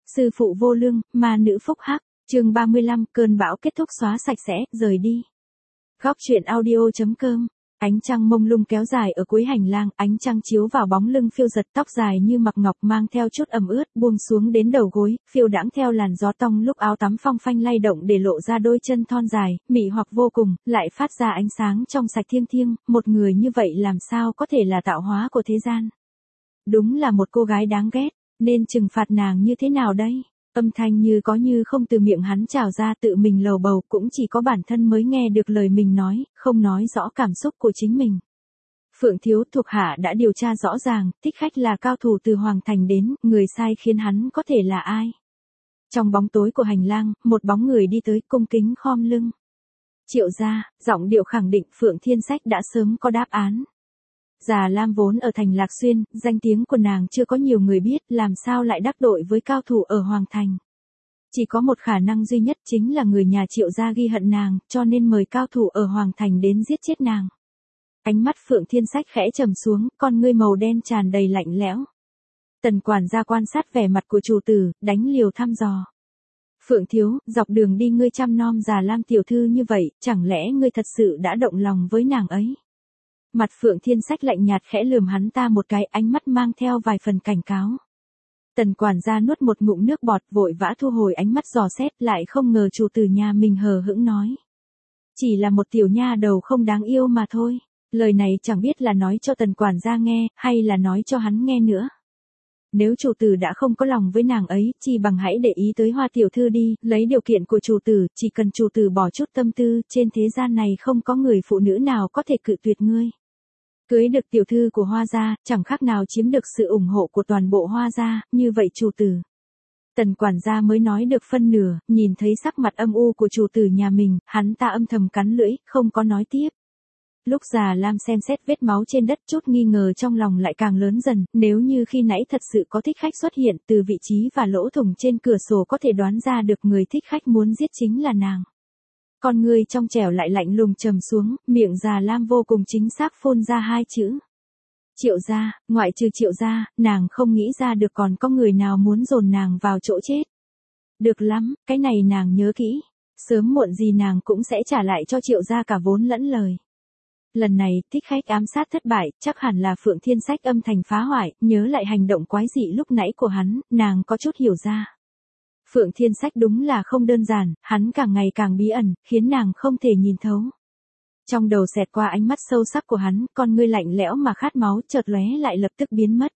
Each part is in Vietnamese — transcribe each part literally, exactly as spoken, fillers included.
Sư phụ vô lương, ma nữ phúc hắc, chương ba mươi lăm, cơn bão kết thúc xóa sạch sẽ, rời đi. Góc truyện audio.com. Ánh trăng mông lung kéo dài ở cuối hành lang, ánh trăng chiếu vào bóng lưng phiêu giật, tóc dài như mặc ngọc mang theo chút ẩm ướt, buông xuống đến đầu gối, phiêu đãng theo làn gió tong lúc áo tắm phong phanh lay động để lộ ra đôi chân thon dài, mị hoặc vô cùng, lại phát ra ánh sáng trong sạch thiêng thiêng, một người như vậy làm sao có thể là tạo hóa của thế gian. Đúng là một cô gái đáng ghét, nên trừng phạt nàng như thế nào đây? Âm thanh như có như không từ miệng hắn trào ra, tự mình lầu bầu, cũng chỉ có bản thân mới nghe được lời mình nói, không nói rõ cảm xúc của chính mình. Phượng thiếu, thuộc hạ đã điều tra rõ ràng, thích khách là cao thủ từ Hoàng Thành đến, người sai khiến hắn có thể là ai? Trong bóng tối của hành lang, một bóng người đi tới, cung kính khom lưng. Triệu gia, giọng điệu khẳng định. Phượng Thiên Sách đã sớm có đáp án. Già Lam vốn ở thành Lạc Xuyên, danh tiếng của nàng chưa có nhiều người biết, làm sao lại đắc tội với cao thủ ở Hoàng Thành. Chỉ có một khả năng duy nhất, chính là người nhà Triệu gia ghi hận nàng, cho nên mời cao thủ ở Hoàng Thành đến giết chết nàng. Ánh mắt Phượng Thiên Sách khẽ trầm xuống, con ngươi màu đen tràn đầy lạnh lẽo. Tần quản gia quan sát vẻ mặt của chủ tử, đánh liều thăm dò. Phượng thiếu, dọc đường đi ngươi chăm nom Già Lam tiểu thư như vậy, chẳng lẽ ngươi thật sự đã động lòng với nàng ấy? Mặt Phượng Thiên Sách lạnh nhạt khẽ lườm hắn ta một cái, ánh mắt mang theo vài phần cảnh cáo. Tần quản gia nuốt một ngụm nước bọt, vội vã thu hồi ánh mắt dò xét, lại không ngờ chủ tử nhà mình hờ hững nói. Chỉ là một tiểu nha đầu không đáng yêu mà thôi. Lời này chẳng biết là nói cho tần quản gia nghe, hay là nói cho hắn nghe nữa. Nếu chủ tử đã không có lòng với nàng ấy, chi bằng hãy để ý tới Hoa tiểu thư đi, lấy điều kiện của chủ tử, chỉ cần chủ tử bỏ chút tâm tư, trên thế gian này không có người phụ nữ nào có thể cự tuyệt ngươi. Cưới được tiểu thư của Hoa gia, chẳng khác nào chiếm được sự ủng hộ của toàn bộ Hoa gia, như vậy chủ tử. Tần quản gia mới nói được phân nửa, nhìn thấy sắc mặt âm u của chủ tử nhà mình, hắn ta âm thầm cắn lưỡi, không có nói tiếp. Lúc Già Lam xem xét vết máu trên đất, chút nghi ngờ trong lòng lại càng lớn dần, nếu như khi nãy thật sự có thích khách xuất hiện, từ vị trí và lỗ thủng trên cửa sổ có thể đoán ra được người thích khách muốn giết chính là nàng. Con người trong trẻo lại lạnh lùng trầm xuống, miệng Già Lam vô cùng chính xác phun ra hai chữ. Triệu gia, ngoại trừ Triệu gia, nàng không nghĩ ra được còn có người nào muốn dồn nàng vào chỗ chết. Được lắm, cái này nàng nhớ kỹ, sớm muộn gì nàng cũng sẽ trả lại cho Triệu gia cả vốn lẫn lời. Lần này, thích khách ám sát thất bại, chắc hẳn là Phượng Thiên Sách âm thầm phá hoại, nhớ lại hành động quái dị lúc nãy của hắn, nàng có chút hiểu ra. Phượng Thiên Sách đúng là không đơn giản, hắn càng ngày càng bí ẩn, khiến nàng không thể nhìn thấu. Trong đầu xẹt qua ánh mắt sâu sắc của hắn, con ngươi lạnh lẽo mà khát máu chợt lóe lại lập tức biến mất.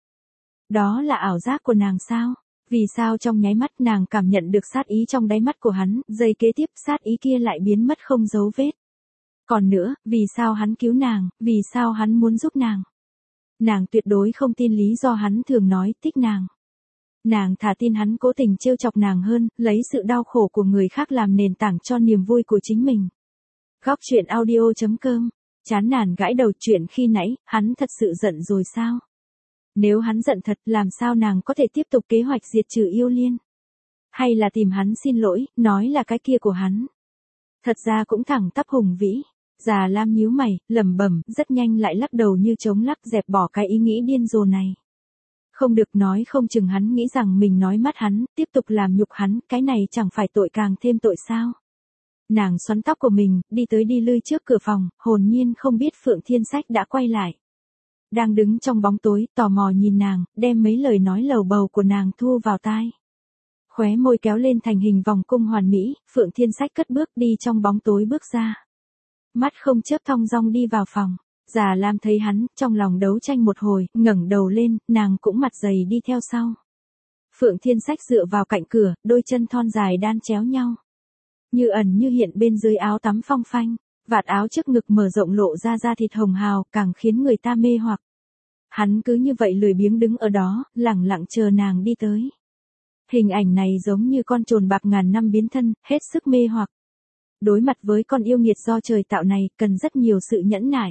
Đó là ảo giác của nàng sao? Vì sao trong nháy mắt nàng cảm nhận được sát ý trong đáy mắt của hắn, giây kế tiếp sát ý kia lại biến mất không dấu vết. Còn nữa, vì sao hắn cứu nàng, vì sao hắn muốn giúp nàng? Nàng tuyệt đối không tin lý do hắn thường nói thích nàng. Nàng thà tin hắn cố tình trêu chọc nàng hơn, lấy sự đau khổ của người khác làm nền tảng cho niềm vui của chính mình. Góc truyện audio.com. Chán nản gãi đầu, chuyện khi nãy, hắn thật sự giận rồi sao? Nếu hắn giận thật, làm sao nàng có thể tiếp tục kế hoạch diệt trừ Yêu Liên? Hay là tìm hắn xin lỗi, nói là cái kia của hắn? Thật ra cũng thẳng tắp hùng vĩ. Già Lam nhíu mày, lẩm bẩm, rất nhanh lại lắc đầu như chống lắc, dẹp bỏ cái ý nghĩ điên rồ này. Không được, nói không chừng hắn nghĩ rằng mình nói mắt hắn, tiếp tục làm nhục hắn, cái này chẳng phải tội càng thêm tội sao? Nàng xoắn tóc của mình, đi tới đi lui trước cửa phòng, hồn nhiên không biết Phượng Thiên Sách đã quay lại. Đang đứng trong bóng tối, tò mò nhìn nàng, đem mấy lời nói lầu bầu của nàng thu vào tai. Khóe môi kéo lên thành hình vòng cung hoàn mỹ, Phượng Thiên Sách cất bước đi trong bóng tối bước ra. Mắt không chớp thong dong đi vào phòng. Già Lam thấy hắn, trong lòng đấu tranh một hồi, ngẩng đầu lên, nàng cũng mặt dày đi theo sau. Phượng Thiên Sách dựa vào cạnh cửa, đôi chân thon dài đan chéo nhau. Như ẩn như hiện bên dưới áo tắm phong phanh, vạt áo trước ngực mở rộng lộ ra da thịt hồng hào, càng khiến người ta mê hoặc. Hắn cứ như vậy lười biếng đứng ở đó, lẳng lặng chờ nàng đi tới. Hình ảnh này giống như con trồn bạc ngàn năm biến thân, hết sức mê hoặc. Đối mặt với con yêu nghiệt do trời tạo này, cần rất nhiều sự nhẫn nại.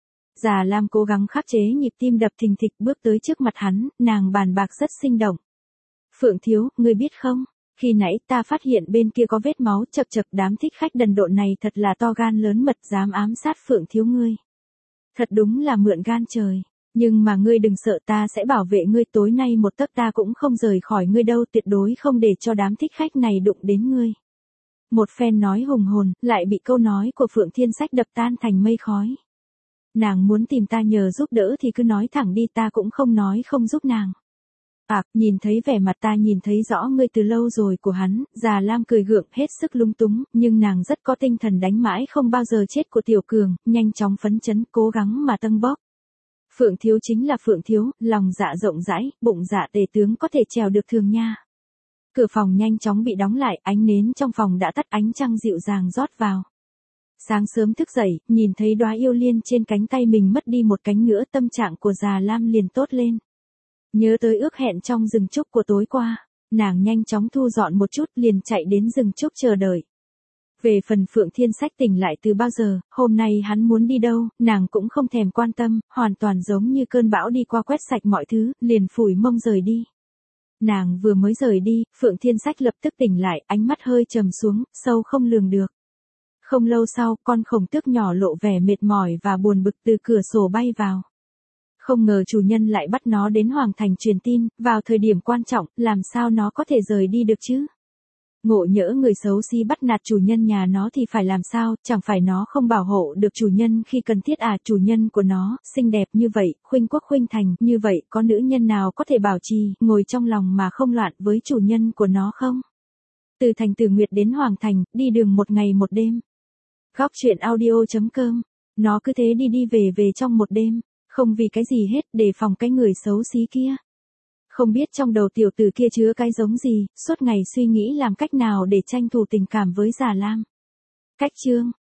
Già Lam cố gắng khắc chế nhịp tim đập thình thịch, bước tới trước mặt hắn, nàng bàn bạc rất sinh động. Phượng thiếu, ngươi biết không, khi nãy ta phát hiện bên kia có vết máu, chật chật, đám thích khách đần độn này thật là to gan lớn mật, dám ám sát Phượng thiếu ngươi. Thật đúng là mượn gan trời. Nhưng mà ngươi đừng sợ, ta sẽ bảo vệ ngươi, tối nay một tấc ta cũng không rời khỏi ngươi đâu, tuyệt đối không để cho đám thích khách này đụng đến ngươi. Một phen nói hùng hồn, lại bị câu nói của Phượng Thiên Sách đập tan thành mây khói. Nàng muốn tìm ta nhờ giúp đỡ thì cứ nói thẳng đi, ta cũng không nói không giúp nàng. À, nhìn thấy vẻ mặt ta nhìn thấy rõ ngươi từ lâu rồi của hắn, Già Lam cười gượng hết sức lung túng, nhưng nàng rất có tinh thần đánh mãi không bao giờ chết của Tiểu Cường, nhanh chóng phấn chấn cố gắng mà tâng bốc. Phượng Thiếu chính là Phượng Thiếu, lòng dạ rộng rãi, bụng dạ tề tướng có thể trèo được thường nha. Cửa phòng nhanh chóng bị đóng lại, ánh nến trong phòng đã tắt, ánh trăng dịu dàng rót vào. Sáng sớm thức dậy, nhìn thấy đóa yêu liên trên cánh tay mình mất đi một cánh nữa, tâm trạng của Già Lam liền tốt lên. Nhớ tới ước hẹn trong rừng trúc của tối qua, nàng nhanh chóng thu dọn một chút liền chạy đến rừng trúc chờ đợi. Về phần Phượng Thiên Sách tỉnh lại từ bao giờ, hôm nay hắn muốn đi đâu, nàng cũng không thèm quan tâm, hoàn toàn giống như cơn bão đi qua quét sạch mọi thứ, liền phủi mông rời đi. Nàng vừa mới rời đi, Phượng Thiên Sách lập tức tỉnh lại, ánh mắt hơi trầm xuống, sâu không lường được. Không lâu sau, con khổng tước nhỏ lộ vẻ mệt mỏi và buồn bực từ cửa sổ bay vào. Không ngờ chủ nhân lại bắt nó đến Hoàng Thành truyền tin, vào thời điểm quan trọng, làm sao nó có thể rời đi được chứ? Ngộ nhỡ người xấu xí bắt nạt chủ nhân nhà nó thì phải làm sao, chẳng phải nó không bảo hộ được chủ nhân khi cần thiết à? Chủ nhân của nó, xinh đẹp như vậy, khuynh quốc khuynh thành, như vậy có nữ nhân nào có thể bảo trì, ngồi trong lòng mà không loạn với chủ nhân của nó không? Từ thành Tử Nguyệt đến Hoàng Thành, đi đường một ngày một đêm. Góc truyện audio chấm com, nó cứ thế đi đi về về trong một đêm, không vì cái gì hết, để phòng cái người xấu xí kia. Không biết trong đầu tiểu tử kia chứa cái giống gì, suốt ngày suy nghĩ làm cách nào để tranh thủ tình cảm với Già Lam. Cách chương